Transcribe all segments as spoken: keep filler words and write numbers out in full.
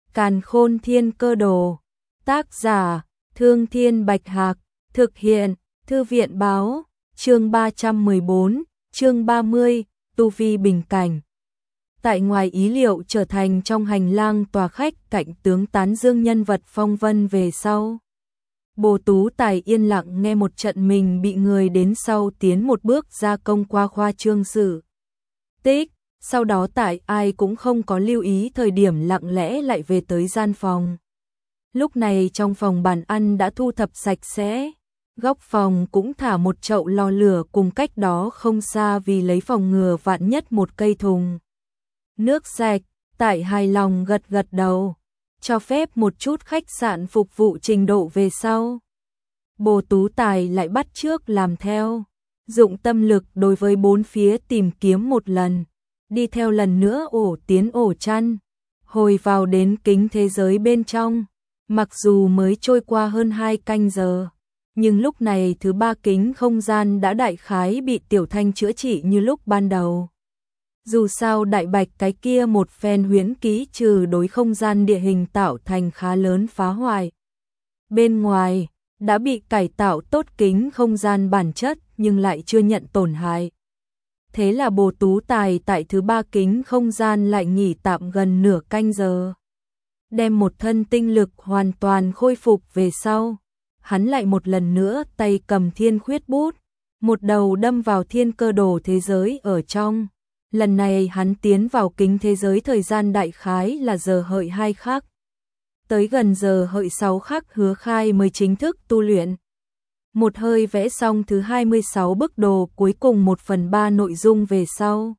Càn Khôn Thiên Cơ Đồ. Tác giả: Thương Thiên Bạch Hạc. Thực hiện: Thư viện báo. Chương ba trăm mười bốn, chương ba mươi, tu vi bình cảnh. Tại ngoài ý liệu trở thành trong hành lang tòa khách cạnh tướng tán dương nhân vật phong vân về sau. Bồ Tú Tài yên lặng nghe một trận mình bị người đến sau tiến một bước ra công qua khoa trương sự tích, sau đó tại ai cũng không có lưu ý thời điểm lặng lẽ lại về tới gian phòng. Lúc này trong phòng bàn ăn đã thu thập sạch sẽ, góc phòng cũng thả một chậu lò lửa cùng cách đó không xa vì lấy phòng ngừa vạn nhất một cây thùng nước sạch. Tại hài lòng gật gật đầu, cho phép một chút khách sạn phục vụ trình độ về sau. Bồ Tú Tài lại bắt chước làm theo, dụng tâm lực đối với bốn phía tìm kiếm một lần, đi theo lần nữa ổ tiến ổ chăn, hồi vào đến kính thế giới bên trong. Mặc dù mới trôi qua hơn hai canh giờ, nhưng lúc này thứ ba kính không gian đã đại khái bị Tiểu Thanh chữa trị như lúc ban đầu. Dù sao đại bạch cái kia một phen huyễn ký trừ đối không gian địa hình tạo thành khá lớn phá hoại. Bên ngoài, đã bị cải tạo tốt kính không gian bản chất nhưng lại chưa nhận tổn hại. Thế là Bồ Tú Tài tại thứ ba kính không gian lại nghỉ tạm gần nửa canh giờ. Đem một thân tinh lực hoàn toàn khôi phục về sau, hắn lại một lần nữa tay cầm thiên khuyết bút, một đầu đâm vào thiên cơ đồ thế giới ở trong. Lần này hắn tiến vào kính thế giới thời gian đại khái là giờ hợi hai khắc. Tới gần giờ hợi sáu khắc Hứa Khai mới chính thức tu luyện. Một hơi vẽ xong thứ hai mươi sáu bức đồ cuối cùng một phần ba nội dung về sau.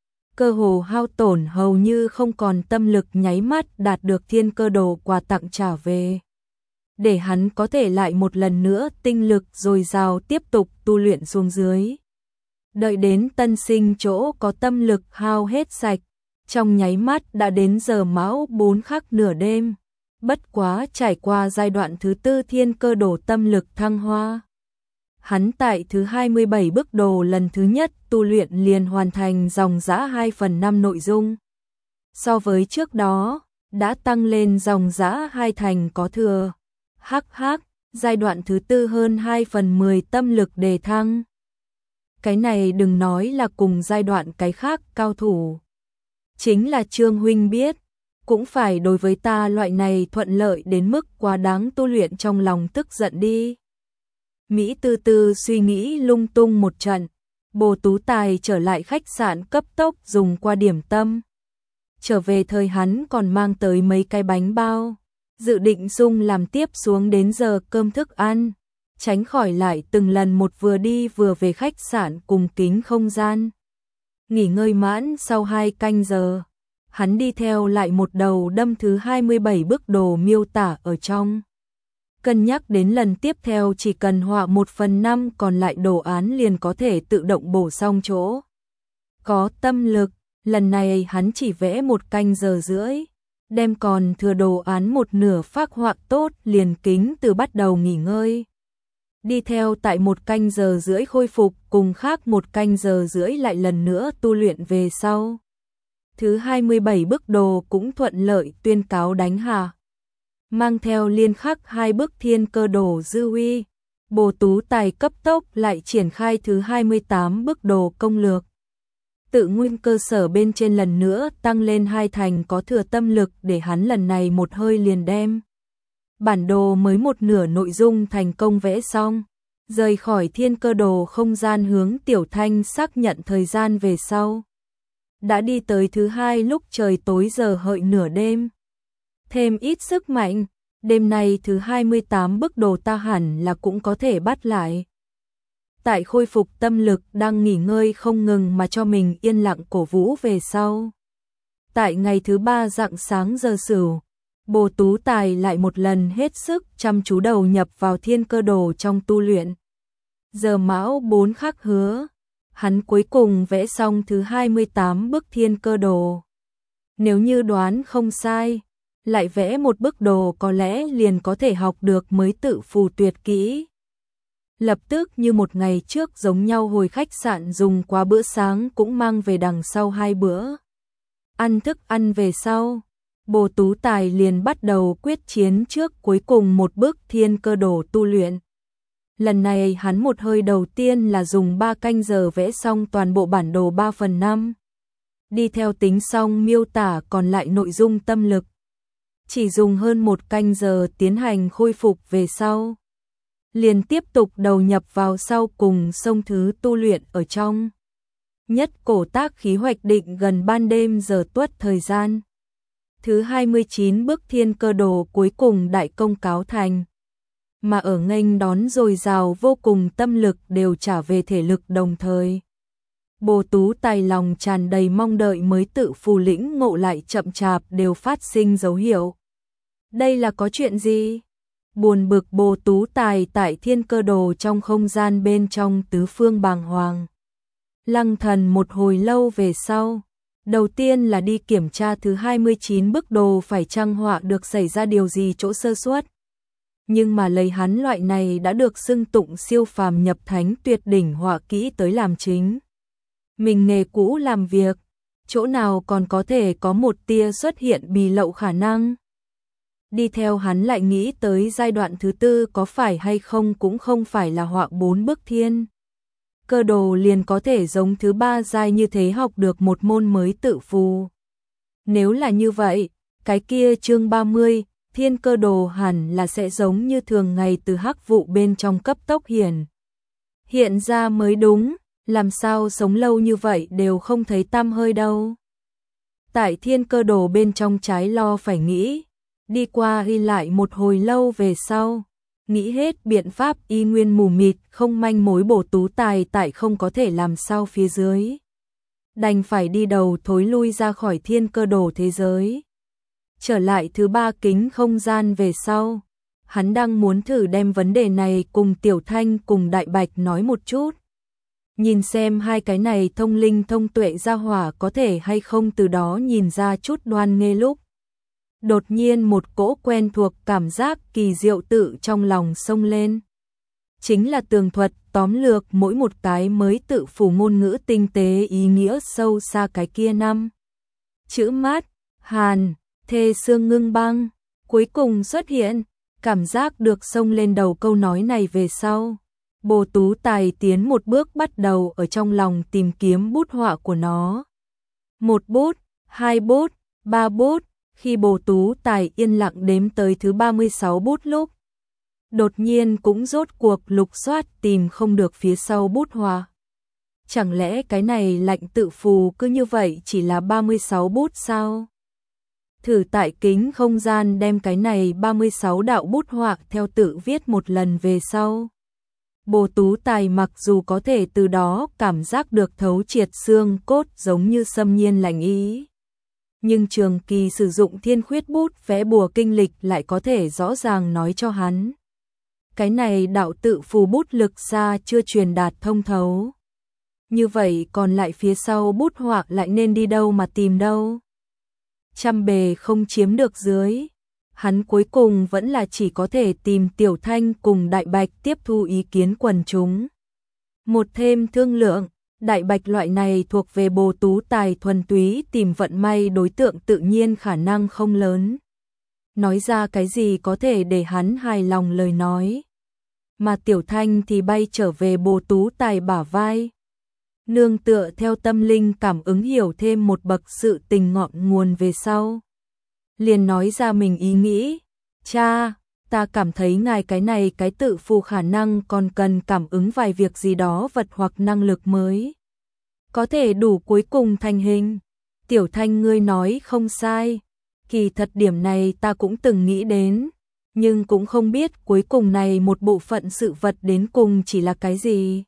Cơ hồ hao tổn hầu như không còn tâm lực nháy mắt đạt được thiên cơ đồ quà tặng trả về. Để hắn có thể lại một lần nữa tinh lực dồi dào tiếp tục tu luyện xuống dưới. Đợi đến tân sinh chỗ có tâm lực hao hết sạch, trong nháy mắt đã đến giờ mão bốn khắc nửa đêm. Bất quá trải qua giai đoạn thứ tư thiên cơ đồ tâm lực thăng hoa. Hắn tại thứ hai mươi bảy bức đồ lần thứ nhất tu luyện liền hoàn thành dòng dã hai phần năm nội dung. So với trước đó, đã tăng lên dòng dã hai thành có thừa. Hắc hắc, giai đoạn thứ tư hơn hai phần mười tâm lực đề thăng. Cái này đừng nói là cùng giai đoạn cái khác cao thủ. Chính là Trương huynh biết, cũng phải đối với ta loại này thuận lợi đến mức quá đáng tu luyện trong lòng tức giận đi. Mỹ tư tư suy nghĩ lung tung một trận, Bồ Tú Tài trở lại khách sạn cấp tốc dùng qua điểm tâm. Trở về thời hắn còn mang tới mấy cái bánh bao, dự định dung làm tiếp xuống đến giờ cơm thức ăn, tránh khỏi lại từng lần một vừa đi vừa về khách sạn cùng kính không gian. Nghỉ ngơi mãn sau hai canh giờ, hắn đi theo lại một đầu đâm thứ hai mươi bảy bức đồ miêu tả ở trong. Cân nhắc đến lần tiếp theo chỉ cần họa một phần năm còn lại đồ án liền có thể tự động bổ xong chỗ. Có tâm lực, lần này hắn chỉ vẽ một canh giờ rưỡi, đem còn thừa đồ án một nửa phác họa tốt liền kính từ bắt đầu nghỉ ngơi. Đi theo tại một canh giờ rưỡi khôi phục cùng khác một canh giờ rưỡi lại lần nữa tu luyện về sau. Thứ hai mươi bảy bức đồ cũng thuận lợi tuyên cáo đánh hạ. Mang theo liên khắc hai bức thiên cơ đồ dư uy, Bồ Tú Tài cấp tốc lại triển khai thứ hai mươi tám bức đồ công lược. Tự nguyên cơ sở bên trên lần nữa tăng lên hai thành có thừa tâm lực để hắn lần này một hơi liền đem. Bản đồ mới một nửa nội dung thành công vẽ xong, rời khỏi thiên cơ đồ không gian hướng Tiểu Thanh xác nhận thời gian về sau. Đã đi tới thứ hai lúc trời tối giờ hợi nửa đêm. Thêm ít sức mạnh, đêm nay thứ hai mươi tám bức đồ ta hẳn là cũng có thể bắt lại. Tại khôi phục tâm lực đang nghỉ ngơi không ngừng mà cho mình yên lặng cổ vũ về sau. Tại ngày thứ ba rạng sáng giờ Sửu, Bồ Tú Tài lại một lần hết sức chăm chú đầu nhập vào thiên cơ đồ trong tu luyện. Giờ mão bốn khắc Hứa, hắn cuối cùng vẽ xong thứ hai mươi tám bức thiên cơ đồ. Nếu như đoán không sai, lại vẽ một bức đồ có lẽ liền có thể học được mới tự phù tuyệt kỹ. Lập tức như một ngày trước giống nhau hồi khách sạn dùng qua bữa sáng cũng mang về đằng sau hai bữa. Ăn thức ăn về sau, Bồ Tú Tài liền bắt đầu quyết chiến trước cuối cùng một bước thiên cơ đồ tu luyện. Lần này hắn một hơi đầu tiên là dùng ba canh giờ vẽ xong toàn bộ bản đồ ba phần năm. Đi theo tính xong miêu tả còn lại nội dung tâm lực. Chỉ dùng hơn một canh giờ tiến hành khôi phục về sau. Liền tiếp tục đầu nhập vào sau cùng sông thứ tu luyện ở trong. Nhất cổ tác khí hoạch định gần ban đêm giờ tuất thời gian. Thứ hai mươi chín bước thiên cơ đồ cuối cùng đại công cáo thành. Mà ở nghênh đón dồi dào vô cùng tâm lực đều trả về thể lực đồng thời. Bồ Tú Tài lòng tràn đầy mong đợi mới tự phù lĩnh ngộ lại chậm chạp đều phát sinh dấu hiệu. Đây là có chuyện gì? Buồn bực Bồ Tú Tài tại thiên cơ đồ trong không gian bên trong tứ phương bàng hoàng. Lăng thần một hồi lâu về sau. Đầu tiên là đi kiểm tra thứ hai mươi chín bức đồ phải chăng họa được xảy ra điều gì chỗ sơ suất. Nhưng mà lấy hắn loại này đã được xưng tụng siêu phàm nhập thánh tuyệt đỉnh họa kỹ tới làm chính. Mình nghề cũ làm việc, chỗ nào còn có thể có một tia xuất hiện bì lậu khả năng. Đi theo hắn lại nghĩ tới giai đoạn thứ tư có phải hay không cũng không phải là họa bốn bức thiên. Cơ đồ liền có thể giống thứ ba giai như thế học được một môn mới tự phù. Nếu là như vậy, cái kia chương ba mươi, thiên cơ đồ hẳn là sẽ giống như thường ngày từ hắc vụ bên trong cấp tốc hiển. Hiện ra mới đúng, làm sao sống lâu như vậy đều không thấy tăm hơi đâu. Tại thiên cơ đồ bên trong trái lo phải nghĩ, đi qua ghi lại một hồi lâu về sau. Nghĩ hết biện pháp y nguyên mù mịt không manh mối Bồ Tú Tài tại không có thể làm sao phía dưới. Đành phải đi đầu thối lui ra khỏi thiên cơ đồ thế giới. Trở lại thứ ba kính không gian về sau. Hắn đang muốn thử đem vấn đề này cùng Tiểu Thanh cùng Đại Bạch nói một chút. Nhìn xem hai cái này thông linh thông tuệ ra hỏa có thể hay không từ đó nhìn ra chút đoan nghe lúc. Đột nhiên một cỗ quen thuộc cảm giác kỳ diệu tự trong lòng xông lên. Chính là tường thuật tóm lược mỗi một cái mới tự phủ ngôn ngữ tinh tế ý nghĩa sâu xa cái kia năm. Chữ mát, hàn, thê xương ngưng băng, cuối cùng xuất hiện, cảm giác được xông lên đầu câu nói này về sau. Bồ Tú Tài tiến một bước bắt đầu ở trong lòng tìm kiếm bút họa của nó. Một bút, hai bút, ba bút. Khi Bồ Tú Tài yên lặng đếm tới thứ ba mươi sáu bút lúc, đột nhiên cũng rốt cuộc lục soát tìm không được phía sau bút họa. Chẳng lẽ cái này lạnh tự phù cứ như vậy chỉ là ba mươi sáu bút sao? Thử tại kính không gian đem cái này ba mươi sáu đạo bút họa theo tự viết một lần về sau. Bồ Tú Tài mặc dù có thể từ đó cảm giác được thấu triệt xương cốt giống như xâm nhiên lạnh ý. Nhưng trường kỳ sử dụng thiên khuyết bút vẽ bùa kinh lịch lại có thể rõ ràng nói cho hắn. Cái này đạo tự phù bút lực xa chưa truyền đạt thông thấu. Như vậy còn lại phía sau bút họa lại nên đi đâu mà tìm đâu. Trăm bề không chiếm được dưới. Hắn cuối cùng vẫn là chỉ có thể tìm Tiểu Thanh cùng Đại Bạch tiếp thu ý kiến quần chúng. Một thêm thương lượng. Đại Bạch loại này thuộc về Bồ Tú Tài thuần túy tìm vận may đối tượng tự nhiên khả năng không lớn. Nói ra cái gì có thể để hắn hài lòng lời nói. Mà Tiểu Thanh thì bay trở về Bồ Tú Tài bả vai. Nương tựa theo tâm linh cảm ứng hiểu thêm một bậc sự tình ngọn nguồn về sau. Liền nói ra mình ý nghĩ. Cha, ta cảm thấy ngài cái này cái tự phù khả năng còn cần cảm ứng vài việc gì đó vật hoặc năng lực mới. Có thể đủ cuối cùng thành hình. Tiểu Thanh ngươi nói không sai. Kỳ thật điểm này ta cũng từng nghĩ đến. Nhưng cũng không biết cuối cùng này một bộ phận sự vật đến cùng chỉ là cái gì.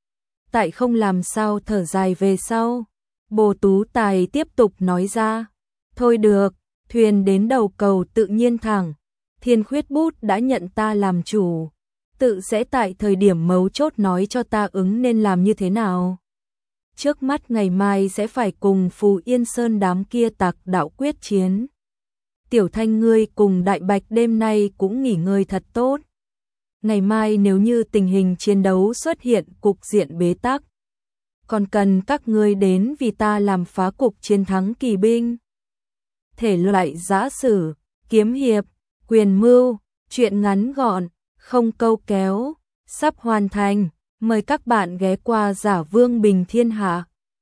Tại không làm sao thở dài về sau. Bồ Tú Tài tiếp tục nói ra. Thôi được, thuyền đến đầu cầu tự nhiên thẳng. Thiên khuyết bút đã nhận ta làm chủ. Tự sẽ tại thời điểm mấu chốt nói cho ta ứng nên làm như thế nào. Trước mắt ngày mai sẽ phải cùng Phù Yên Sơn đám kia tặc đạo quyết chiến. Tiểu Thanh ngươi cùng Đại Bạch đêm nay cũng nghỉ ngơi thật tốt. Ngày mai nếu như tình hình chiến đấu xuất hiện cục diện bế tắc, còn cần các ngươi đến vì ta làm phá cục chiến thắng kỳ binh. thể loại giã sử, kiếm hiệp, quyền mưu, truyện ngắn gọn, không câu kéo, sắp hoàn thành. Mời các bạn ghé qua Giả Vương Bình Thiên Hạ.